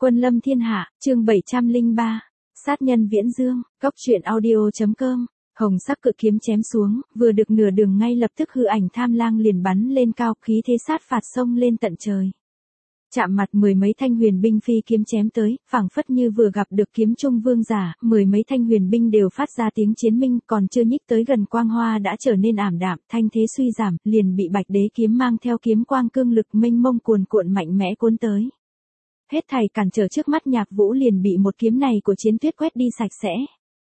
Quân lâm thiên hạ, chương 703. Sát nhân viễn dương, góc truyện audio.com. Hồng sắc cự kiếm chém xuống, vừa được nửa đường ngay lập tức hư ảnh tham lang liền bắn lên cao, khí thế sát phạt sông lên tận trời. Chạm mặt mười mấy thanh huyền binh phi kiếm chém tới, phảng phất như vừa gặp được kiếm trung vương giả, mười mấy thanh huyền binh đều phát ra tiếng chiến minh, còn chưa nhích tới gần quang hoa đã trở nên ảm đạm, thanh thế suy giảm, liền bị Bạch Đế kiếm mang theo kiếm quang cương lực mênh mông cuồn cuộn mạnh mẽ cuốn tới. Hết thảy cản trở trước mắt Nhạc Vũ liền bị một kiếm này của Chiến Tuyết quét đi sạch sẽ.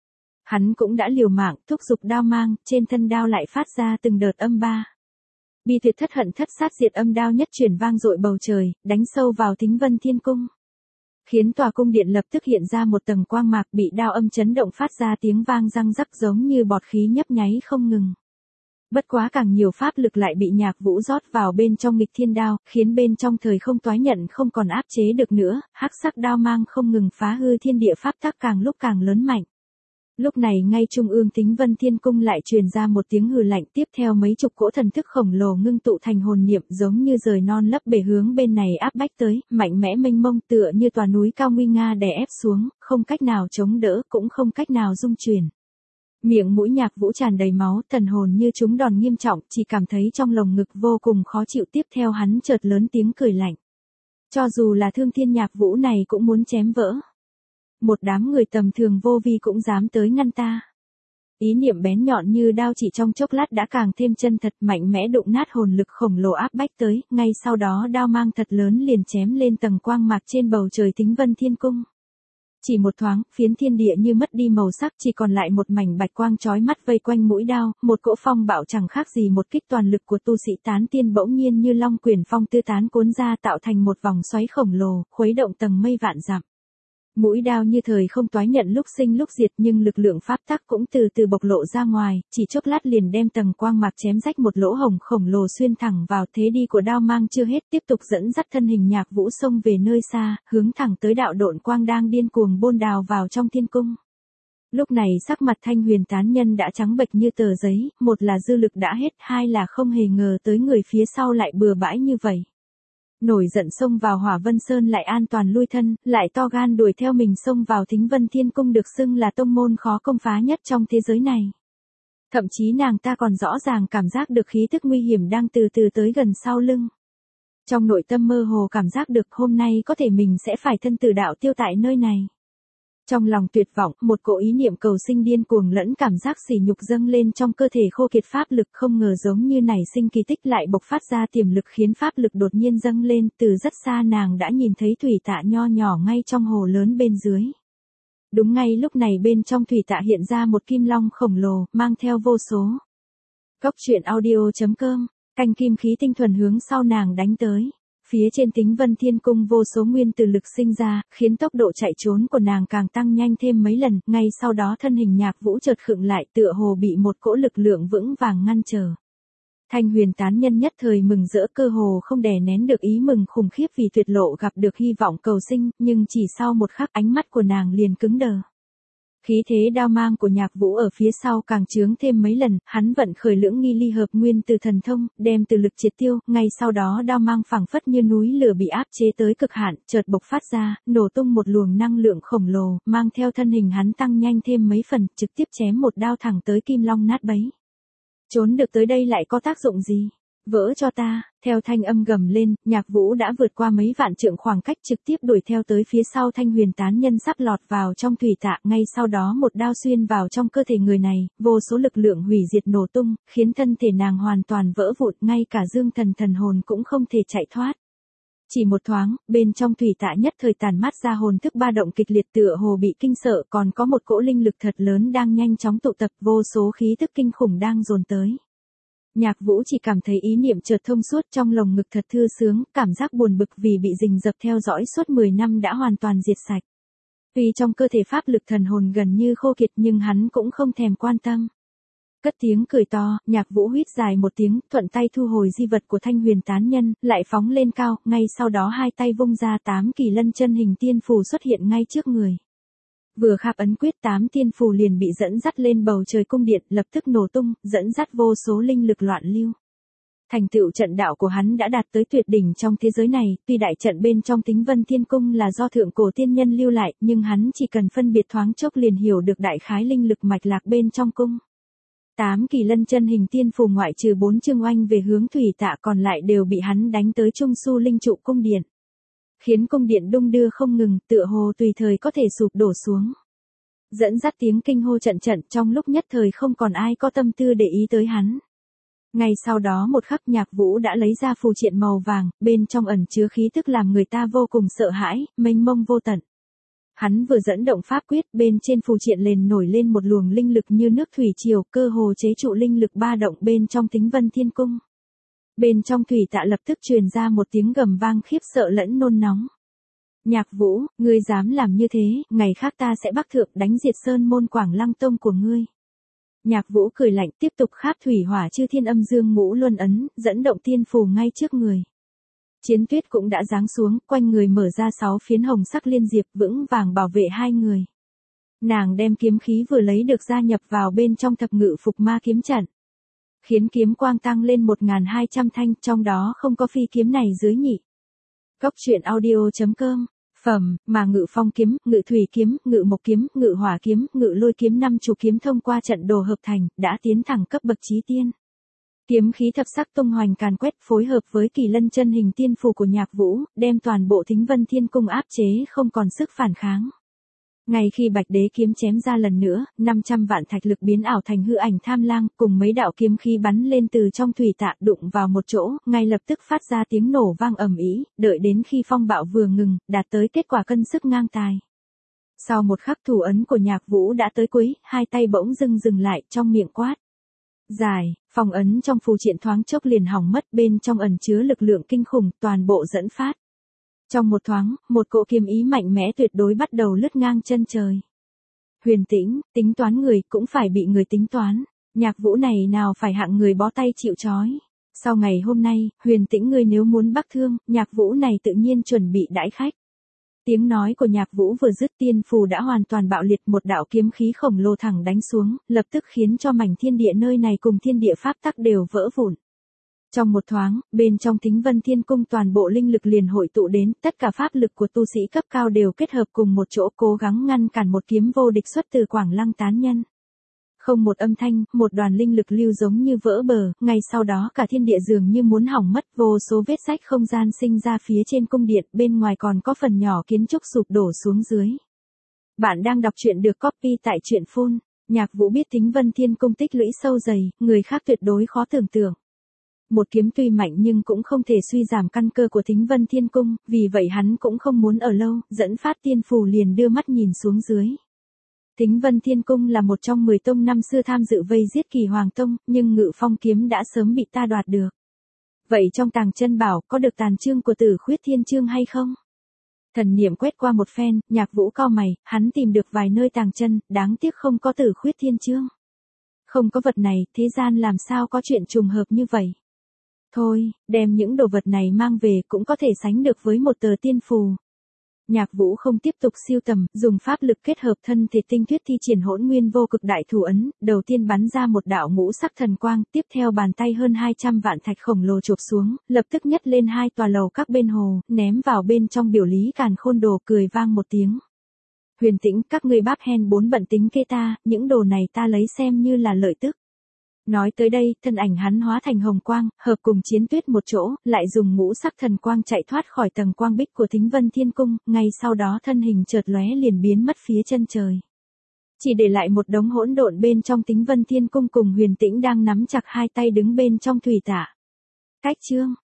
Hắn cũng đã liều mạng, thúc giục đao mang, trên thân đao lại phát ra từng đợt âm ba. Bi tuyệt thất hận thất sát diệt âm đao nhất truyền vang dội bầu trời, đánh sâu vào Thính Vân Thiên Cung. Khiến tòa cung điện lập tức hiện ra một tầng quang mạc bị đao âm chấn động phát ra tiếng vang răng rắc giống như bọt khí nhấp nháy không ngừng. Bất quá càng nhiều pháp lực lại bị Nhạc Vũ rót vào bên trong nghịch thiên đao, khiến bên trong thời không toái nhận không còn áp chế được nữa, hắc sắc đao mang không ngừng phá hư thiên địa pháp tắc càng lúc càng lớn mạnh. Lúc này ngay trung ương Thính Vân Thiên Cung lại truyền ra một tiếng hừ lạnh, tiếp theo mấy chục cỗ thần thức khổng lồ ngưng tụ thành hồn niệm giống như rời non lấp bể hướng bên này áp bách tới, mạnh mẽ mênh mông tựa như tòa núi cao nguy nga đè ép xuống, không cách nào chống đỡ cũng không cách nào dung chuyển. Miệng mũi Nhạc Vũ tràn đầy máu, thần hồn như trúng đòn nghiêm trọng, chỉ cảm thấy trong lồng ngực vô cùng khó chịu, tiếp theo hắn chợt lớn tiếng cười lạnh. Cho dù là Thương Thiên Nhạc Vũ này cũng muốn chém vỡ. Một đám người tầm thường vô vi cũng dám tới ngăn ta. Ý niệm bén nhọn như đao chỉ trong chốc lát đã càng thêm chân thật, mạnh mẽ đụng nát hồn lực khổng lồ áp bách tới, ngay sau đó đao mang thật lớn liền chém lên tầng quang mạc trên bầu trời Thính Vân Thiên Cung. Chỉ một thoáng, phiến thiên địa như mất đi màu sắc, chỉ còn lại một mảnh bạch quang chói mắt vây quanh mũi đao, một cỗ phong bạo chẳng khác gì một kích toàn lực của tu sĩ tán tiên bỗng nhiên như long quyển phong tư tán cuốn ra tạo thành một vòng xoáy khổng lồ, khuấy động tầng mây vạn dặm. Mũi đao như thời không toái nhận lúc sinh lúc diệt, nhưng lực lượng pháp tắc cũng từ từ bộc lộ ra ngoài, chỉ chốc lát liền đem tầng quang mạc chém rách một lỗ hổng khổng lồ xuyên thẳng vào. Thế đi của đao mang chưa hết, tiếp tục dẫn dắt thân hình Nhạc Vũ xông về nơi xa, hướng thẳng tới đạo độn quang đang điên cuồng bôn đào vào trong thiên cung. Lúc này sắc mặt Thanh Huyền tán nhân đã trắng bệch như tờ giấy, một là dư lực đã hết, hai là không hề ngờ tới người phía sau lại bừa bãi như vậy. Nổi giận xông vào Hỏa Vân Sơn lại an toàn lui thân, lại to gan đuổi theo mình xông vào Thính Vân Thiên Cung được xưng là tông môn khó công phá nhất trong thế giới này. Thậm chí nàng ta còn rõ ràng cảm giác được khí tức nguy hiểm đang từ từ tới gần sau lưng. Trong nội tâm mơ hồ cảm giác được hôm nay có thể mình sẽ phải thân tử đạo tiêu tại nơi này. Trong lòng tuyệt vọng, một cỗ ý niệm cầu sinh điên cuồng lẫn cảm giác sỉ nhục dâng lên trong cơ thể khô kiệt pháp lực, không ngờ giống như nảy sinh kỳ tích lại bộc phát ra tiềm lực khiến pháp lực đột nhiên dâng lên, từ rất xa nàng đã nhìn thấy thủy tạ nho nhỏ ngay trong hồ lớn bên dưới. Đúng ngay lúc này bên trong thủy tạ hiện ra một kim long khổng lồ, mang theo vô số. Góc truyện audio.com, canh kim khí tinh thuần hướng sau nàng đánh tới. Phía trên Thính Vân Thiên Cung vô số nguyên tử lực sinh ra, khiến tốc độ chạy trốn của nàng càng tăng nhanh thêm mấy lần, ngay sau đó thân hình Nhạc Vũ chợt khựng lại tựa hồ bị một cỗ lực lượng vững vàng ngăn trở. Thanh Huyền tán nhân nhất thời mừng rỡ cơ hồ không đè nén được ý mừng khủng khiếp vì tuyệt lộ gặp được hy vọng cầu sinh, nhưng chỉ sau một khắc ánh mắt của nàng liền cứng đờ. Khí thế đao mang của Nhạc Vũ ở phía sau càng chướng thêm mấy lần, hắn vận khởi lưỡng nghi ly hợp nguyên từ thần thông, đem từ lực triệt tiêu, ngay sau đó đao mang phảng phất như núi lửa bị áp chế tới cực hạn, chợt bộc phát ra, nổ tung một luồng năng lượng khổng lồ, mang theo thân hình hắn tăng nhanh thêm mấy phần, trực tiếp chém một đao thẳng tới kim long nát bấy. Trốn được tới đây lại có tác dụng gì? Vỡ cho ta, theo thanh âm gầm lên, Nhạc Vũ đã vượt qua mấy vạn trượng khoảng cách trực tiếp đuổi theo tới phía sau Thanh Huyền tán nhân sắp lọt vào trong thủy tạ, ngay sau đó một đao xuyên vào trong cơ thể người này, vô số lực lượng hủy diệt nổ tung, khiến thân thể nàng hoàn toàn vỡ vụn, ngay cả dương thần hồn cũng không thể chạy thoát. Chỉ một thoáng, bên trong thủy tạ nhất thời tàn mát ra hồn thức ba động kịch liệt tựa hồ bị kinh sợ, còn có một cỗ linh lực thật lớn đang nhanh chóng tụ tập, vô số khí tức kinh khủng đang dồn tới. Nhạc Vũ chỉ cảm thấy ý niệm chợt thông suốt, trong lồng ngực thật thư sướng, cảm giác buồn bực vì bị rình rập theo dõi suốt 10 năm đã hoàn toàn diệt sạch. Tuy trong cơ thể pháp lực thần hồn gần như khô kiệt nhưng hắn cũng không thèm quan tâm. Cất tiếng cười to, Nhạc Vũ huýt dài một tiếng, thuận tay thu hồi di vật của Thanh Huyền tán nhân, lại phóng lên cao, ngay sau đó hai tay vung ra 8 kỳ lân chân hình tiên phù xuất hiện ngay trước người. Vừa khạp ấn quyết 8 tiên phù liền bị dẫn dắt lên bầu trời cung điện, lập tức nổ tung, dẫn dắt vô số linh lực loạn lưu. Thành tựu trận đạo của hắn đã đạt tới tuyệt đỉnh trong thế giới này, tuy đại trận bên trong Tĩnh Vân Thiên Cung là do thượng cổ tiên nhân lưu lại, nhưng hắn chỉ cần phân biệt thoáng chốc liền hiểu được đại khái linh lực mạch lạc bên trong cung. 8 kỳ lân chân hình tiên phù ngoại trừ 4 chương oanh về hướng thủy tạ còn lại đều bị hắn đánh tới trung su linh trụ cung điện. Khiến cung điện đung đưa không ngừng, tựa hồ tùy thời có thể sụp đổ xuống. Dẫn dắt tiếng kinh hô trận trận, trong lúc nhất thời không còn ai có tâm tư để ý tới hắn. Ngay sau đó một khắc Nhạc Vũ đã lấy ra phù triện màu vàng, bên trong ẩn chứa khí tức làm người ta vô cùng sợ hãi, mênh mông vô tận. Hắn vừa dẫn động pháp quyết, bên trên phù triện liền nổi lên một luồng linh lực như nước thủy triều, cơ hồ chế trụ linh lực ba động bên trong Tĩnh Vân Thiên Cung. Bên trong thủy tạ lập tức truyền ra một tiếng gầm vang khiếp sợ lẫn nôn nóng. Nhạc Vũ, ngươi dám làm như thế, ngày khác ta sẽ bắc thượng đánh diệt sơn môn Quảng Lăng Tông của ngươi. Nhạc Vũ cười lạnh tiếp tục kháp thủy hỏa chư thiên âm dương ngũ luân ấn, dẫn động tiên phù ngay trước người. Chiến tuyết cũng đã giáng xuống, quanh người mở ra 6 phiến hồng sắc liên diệp vững vàng bảo vệ hai người. Nàng đem kiếm khí vừa lấy được gia nhập vào bên trong thập ngự phục ma kiếm trận. Khiến kiếm quang tăng lên 1200 thanh, trong đó không có phi kiếm này dưới nhị. Cốc truyện audio.com. Phẩm, mà ngự phong kiếm, ngự thủy kiếm, ngự mộc kiếm, ngự hỏa kiếm, ngự lôi kiếm 5 chủ kiếm thông qua trận đồ hợp thành, đã tiến thẳng cấp bậc chí tiên. Kiếm khí thập sắc tung hoành càn quét phối hợp với kỳ lân chân hình tiên phù của Nhạc Vũ, đem toàn bộ Tĩnh Vân Thiên Cung áp chế không còn sức phản kháng. Ngay khi Bạch Đế kiếm chém ra lần nữa, 500 vạn thạch lực biến ảo thành hư ảnh tham lang, cùng mấy đạo kiếm khí bắn lên từ trong thủy tạ đụng vào một chỗ, ngay lập tức phát ra tiếng nổ vang ầm ĩ, đợi đến khi phong bạo vừa ngừng, đạt tới kết quả cân sức ngang tài. Sau một khắc thủ ấn của Nhạc Vũ đã tới cuối, hai tay bỗng dừng lại, trong miệng quát. Giải, phong ấn trong phù triện thoáng chốc liền hỏng mất, bên trong ẩn chứa lực lượng kinh khủng, toàn bộ dẫn phát. Trong một thoáng, một cỗ kiếm ý mạnh mẽ tuyệt đối bắt đầu lướt ngang chân trời. Huyền Tĩnh, tính toán người cũng phải bị người tính toán. Nhạc Vũ này nào phải hạng người bó tay chịu trói. Sau ngày hôm nay, Huyền Tĩnh ngươi nếu muốn bắc thương, Nhạc Vũ này tự nhiên chuẩn bị đãi khách. Tiếng nói của Nhạc Vũ vừa dứt tiên phù đã hoàn toàn bạo liệt, một đạo kiếm khí khổng lồ thẳng đánh xuống, lập tức khiến cho mảnh thiên địa nơi này cùng thiên địa pháp tắc đều vỡ vụn. Trong một thoáng, bên trong Tĩnh Vân Thiên Cung toàn bộ linh lực liền hội tụ đến, tất cả pháp lực của tu sĩ cấp cao đều kết hợp cùng một chỗ cố gắng ngăn cản một kiếm vô địch xuất từ Quảng Lăng tán nhân. Không một âm thanh, một đoàn linh lực lưu giống như vỡ bờ, ngay sau đó cả thiên địa dường như muốn hỏng mất, vô số vết rách không gian sinh ra phía trên cung điện, bên ngoài còn có phần nhỏ kiến trúc sụp đổ xuống dưới. Bạn đang đọc truyện được copy tại truyện phun. Nhạc Vũ biết Tĩnh Vân Thiên Cung tích lũy sâu dày, người khác tuyệt đối khó tưởng tượng. Một kiếm tuy mạnh nhưng cũng không thể suy giảm căn cơ của Tĩnh Vân Thiên Cung, vì vậy hắn cũng không muốn ở lâu, dẫn phát tiên phù liền đưa mắt nhìn xuống dưới. Tĩnh Vân Thiên Cung là một trong 10 tông năm xưa tham dự vây giết Kỳ Hoàng Tông, nhưng Ngự Phong kiếm đã sớm bị ta đoạt được. Vậy trong tàng chân bảo có được tàn chương của Tử Khuyết Thiên Chương hay không? Thần niệm quét qua một phen, Nhạc Vũ cau mày, hắn tìm được vài nơi tàng chân, đáng tiếc không có Tử Khuyết Thiên Chương. Không có vật này, thế gian làm sao có chuyện trùng hợp như vậy? Thôi, đem những đồ vật này mang về cũng có thể sánh được với một tờ tiên phù. Nhạc Vũ không tiếp tục siêu tầm, dùng pháp lực kết hợp thân thể tinh tuyết thi triển Hỗn Nguyên Vô Cực Đại Thủ ấn, đầu tiên bắn ra một đạo ngũ sắc thần quang, tiếp theo bàn tay hơn 200 vạn thạch khổng lồ chộp xuống, lập tức nhấc lên 2 tòa lầu các bên hồ, ném vào bên trong biểu lý Càn Khôn Đồ, cười vang một tiếng. Huyền Tĩnh, các ngươi báp hen 4 bận tính kê ta, những đồ này ta lấy xem như là lợi tức. Nói tới đây, thân ảnh hắn hóa thành hồng quang, hợp cùng chiến tuyết một chỗ, lại dùng ngũ sắc thần quang chạy thoát khỏi tầng quang bích của Tĩnh Vân Thiên Cung, ngay sau đó thân hình chợt lóe liền biến mất phía chân trời. Chỉ để lại một đống hỗn độn bên trong Tĩnh Vân Thiên Cung cùng Huyền Tĩnh đang nắm chặt hai tay đứng bên trong thủy tạ. Cách chương